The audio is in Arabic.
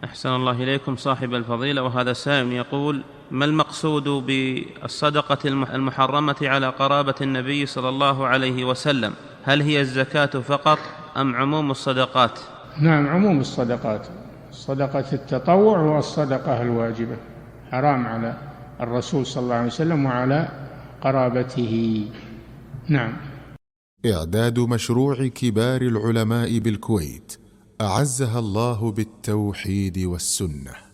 أحسن الله إليكم صاحب الفضيلة. وهذا سائل يقول: ما المقصود بالصدقة المحرمة على قرابة النبي صلى الله عليه وسلم؟ هل هي الزكاة فقط أم عموم الصدقات؟ نعم، عموم الصدقات، صدقة التطوع والصدقة الواجبة حرام على الرسول صلى الله عليه وسلم وعلى قرابته. نعم. إعداد مشروع كبار العلماء بالكويت أعزها الله بالتوحيد والسنة.